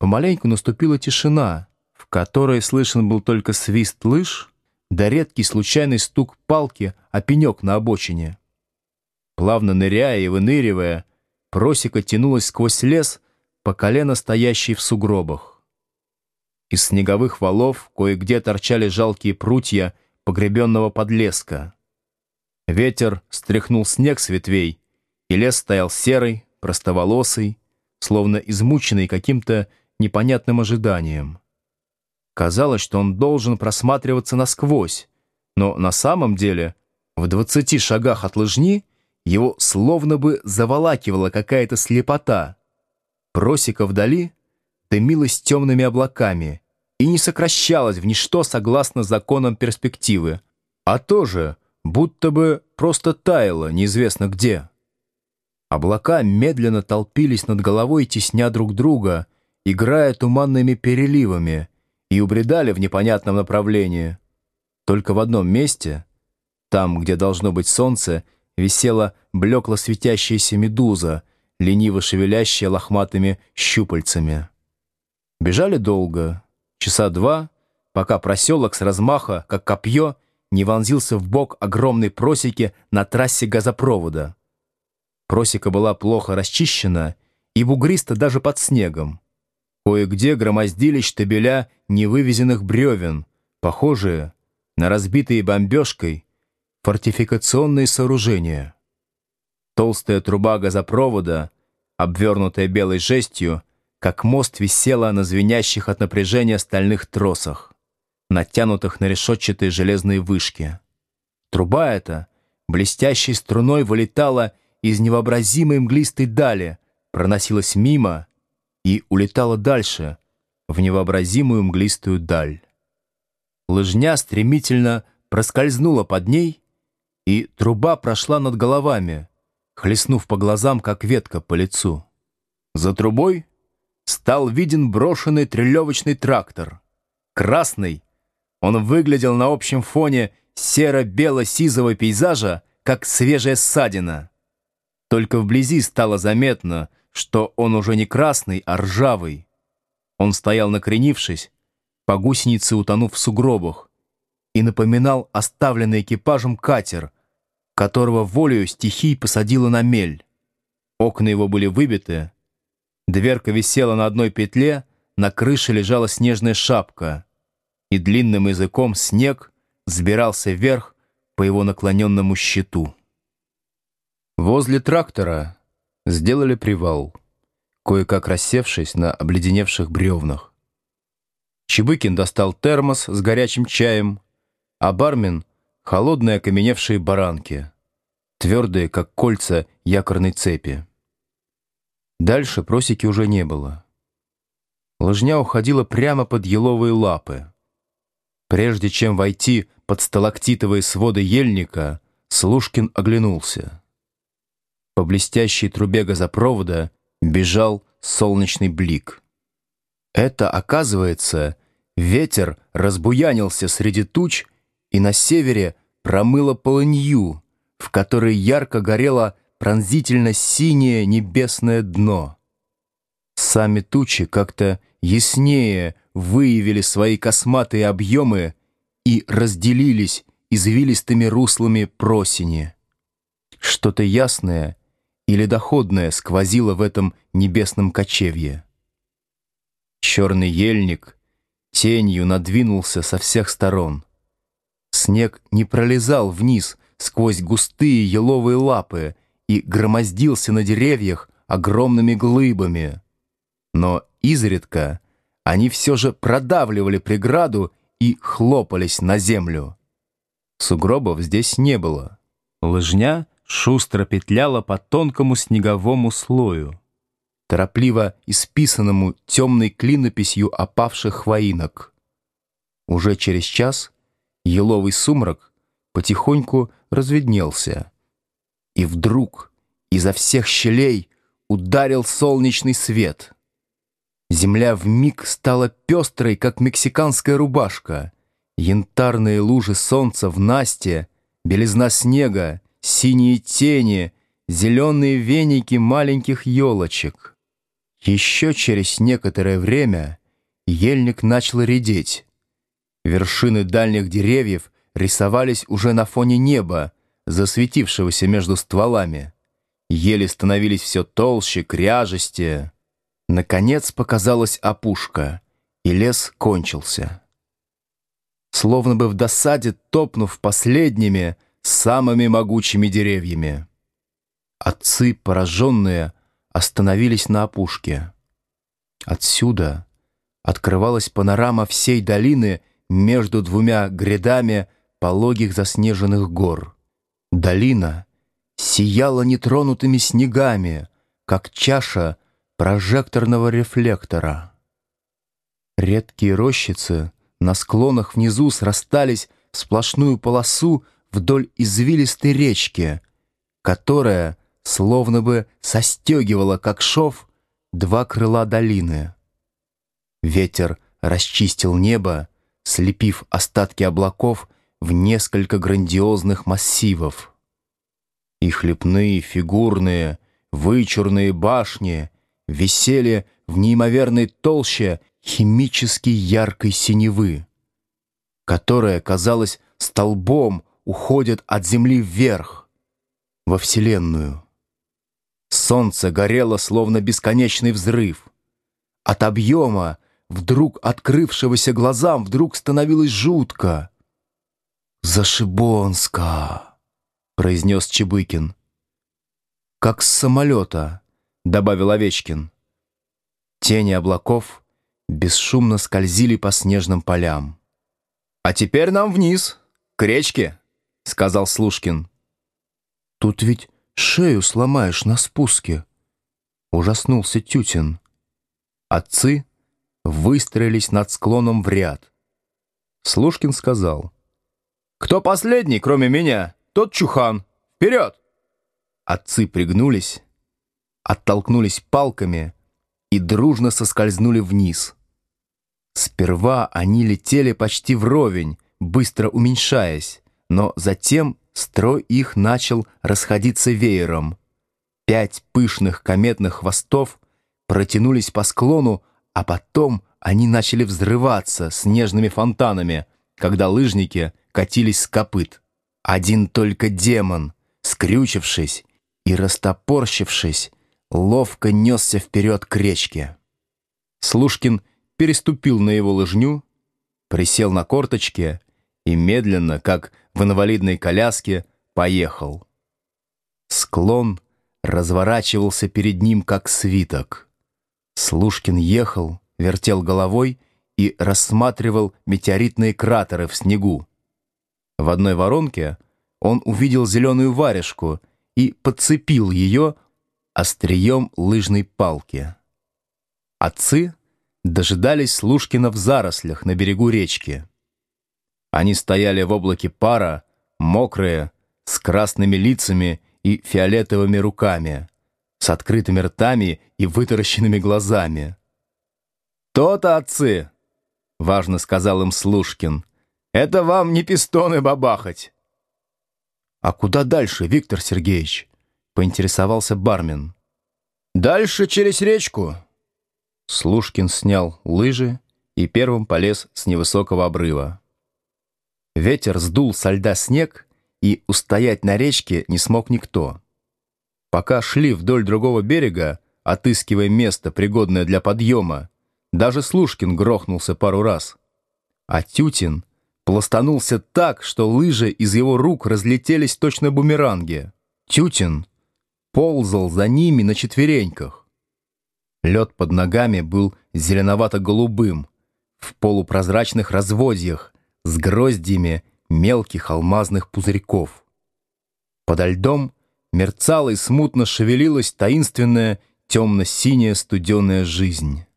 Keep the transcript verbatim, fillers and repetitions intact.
помаленьку наступила тишина, в которой слышен был только свист лыж да редкий случайный стук палки о пенек на обочине. Плавно ныряя и выныривая, просека тянулась сквозь лес, по колено стоящий в сугробах. Из снеговых валов кое-где торчали жалкие прутья погребенного подлеска. Ветер стряхнул снег с ветвей, и лес стоял серый, простоволосый, словно измученный каким-то непонятным ожиданием. Казалось, что он должен просматриваться насквозь, но на самом деле в двадцати шагах от лыжни его словно бы заволакивала какая-то слепота. Просека вдали дымилась темными облаками и не сокращалась в ничто согласно законам перспективы, а тоже будто бы просто таяла неизвестно где. Облака медленно толпились над головой, тесня друг друга, играя туманными переливами, и убредали в непонятном направлении. Только в одном месте, там, где должно быть солнце, висела блекло светящаяся медуза, лениво шевелящая лохматыми щупальцами. Бежали долго, часа два, пока проселок с размаха, как копье, не вонзился в бок огромной просеки на трассе газопровода. Просека была плохо расчищена и бугриста даже под снегом. Кое-где громоздились штабеля невывезенных бревен, похожие на разбитые бомбежкой фортификационные сооружения. Толстая труба газопровода, обвернутая белой жестью, как мост висела на звенящих от напряжения стальных тросах, натянутых на решетчатые железные вышки. Труба эта блестящей струной вылетала из невообразимой мглистой дали, проносилась мимо и улетала дальше, в невообразимую мглистую даль. Лыжня стремительно проскользнула под ней, и труба прошла над головами, хлестнув по глазам, как ветка по лицу. За трубой стал виден брошенный трелевочный трактор. Красный, он выглядел на общем фоне серо-бело-сизого пейзажа, как свежая ссадина. Только вблизи стало заметно, что он уже не красный, а ржавый. Он стоял накренившись, по гусенице утонув в сугробах, и напоминал оставленный экипажем катер, которого волею стихий посадила на мель. Окна его были выбиты, дверка висела на одной петле, на крыше лежала снежная шапка, и длинным языком снег взбирался вверх по его наклоненному щиту. Возле трактора сделали привал, кое-как рассевшись на обледеневших бревнах. Чебыкин достал термос с горячим чаем, а бармен — холодные окаменевшие баранки, твердые, как кольца якорной цепи. Дальше просеки уже не было. Лыжня уходила прямо под еловые лапы. Прежде чем войти под сталактитовые своды ельника, Слушкин оглянулся. По блестящей трубе газопровода бежал солнечный блик. Это, оказывается, ветер разбуянился среди туч и на севере промыло полынью, в которой ярко горело пронзительно синее небесное дно. Сами тучи как-то яснее выявили свои косматые объемы и разделились извилистыми руслами просени. Что-то ясное или доходное сквозило в этом небесном кочевье. Черный ельник тенью надвинулся со всех сторон. Снег не пролезал вниз сквозь густые еловые лапы и громоздился на деревьях огромными глыбами. Но изредка они все же продавливали преграду и хлопались на землю. Сугробов здесь не было. Лыжня шустро петляла по тонкому снеговому слою, торопливо исписанному темной клинописью опавших хвоинок. Уже через час еловый сумрак потихоньку разведнелся, и вдруг изо всех щелей ударил солнечный свет. Земля вмиг стала пестрой, как мексиканская рубашка. Янтарные лужи солнца в Насте, белизна снега, синие тени, зеленые веники маленьких елочек. Еще через некоторое время ельник начал редеть. Вершины дальних деревьев рисовались уже на фоне неба, засветившегося между стволами. Ели становились все толще, кряжестее. Наконец показалась опушка, и лес кончился. Словно бы в досаде топнув последними, самыми могучими деревьями. Отцы, пораженные, остановились на опушке. Отсюда открывалась панорама всей долины между двумя грядами пологих заснеженных гор. Долина сияла нетронутыми снегами, как чаша прожекторного рефлектора. Редкие рощицы на склонах внизу срастались в сплошную полосу вдоль извилистой речки, которая словно бы состегивала, как шов, два крыла долины. Ветер расчистил небо, слепив остатки облаков в несколько грандиозных массивов. Их лепные, фигурные, вычурные башни висели в неимоверной толще химически яркой синевы, которая, казалось, столбом уходит от земли вверх, во Вселенную. Солнце горело, словно бесконечный взрыв. От объема, вдруг открывшегося глазам, вдруг становилось жутко. «Зашибонска!» — произнес Чебыкин. «Как с самолета», — добавил Овечкин. Тени облаков бесшумно скользили по снежным полям. «А теперь нам вниз, к речке», — сказал Слушкин. «Тут ведь шею сломаешь на спуске», — ужаснулся Тютин. Отцы выстроились над склоном в ряд. Слушкин сказал: «Кто последний, кроме меня, тот чухан. Вперед!» Отцы пригнулись, оттолкнулись палками и дружно соскользнули вниз. Сперва они летели почти вровень, быстро уменьшаясь, но затем строй их начал расходиться веером. Пять пышных кометных хвостов протянулись по склону, а потом они начали взрываться снежными фонтанами, когда лыжники катились с копыт. Один только демон, скрючившись и растопорщившись, ловко несся вперед к речке. Слушкин переступил на его лыжню, присел на корточки и медленно, как в инвалидной коляске, поехал. Склон разворачивался перед ним, как свиток. Слушкин ехал, вертел головой и рассматривал метеоритные кратеры в снегу. В одной воронке он увидел зеленую варежку и подцепил ее острием лыжной палки. Отцы дожидались Слушкина в зарослях на берегу речки. Они стояли в облаке пара, мокрые, с красными лицами и фиолетовыми руками, с открытыми ртами и вытаращенными глазами. «То-то, отцы!» — важно сказал им Слушкин. «Это вам не пистоны бабахать!» «А куда дальше, Виктор Сергеевич?» — поинтересовался бармен. «Дальше через речку». Слушкин снял лыжи и первым полез с невысокого обрыва. Ветер сдул со льда снег, и устоять на речке не смог никто. Пока шли вдоль другого берега, отыскивая место, пригодное для подъема, даже Слушкин грохнулся пару раз. А Тютин пластанулся так, что лыжи из его рук разлетелись точно бумеранги. Тютин ползал за ними на четвереньках. Лед под ногами был зеленовато-голубым, в полупрозрачных разводьях, с гроздьями мелких алмазных пузырьков. Подо льдом мерцала и смутно шевелилась таинственная темно-синяя студеная жизнь.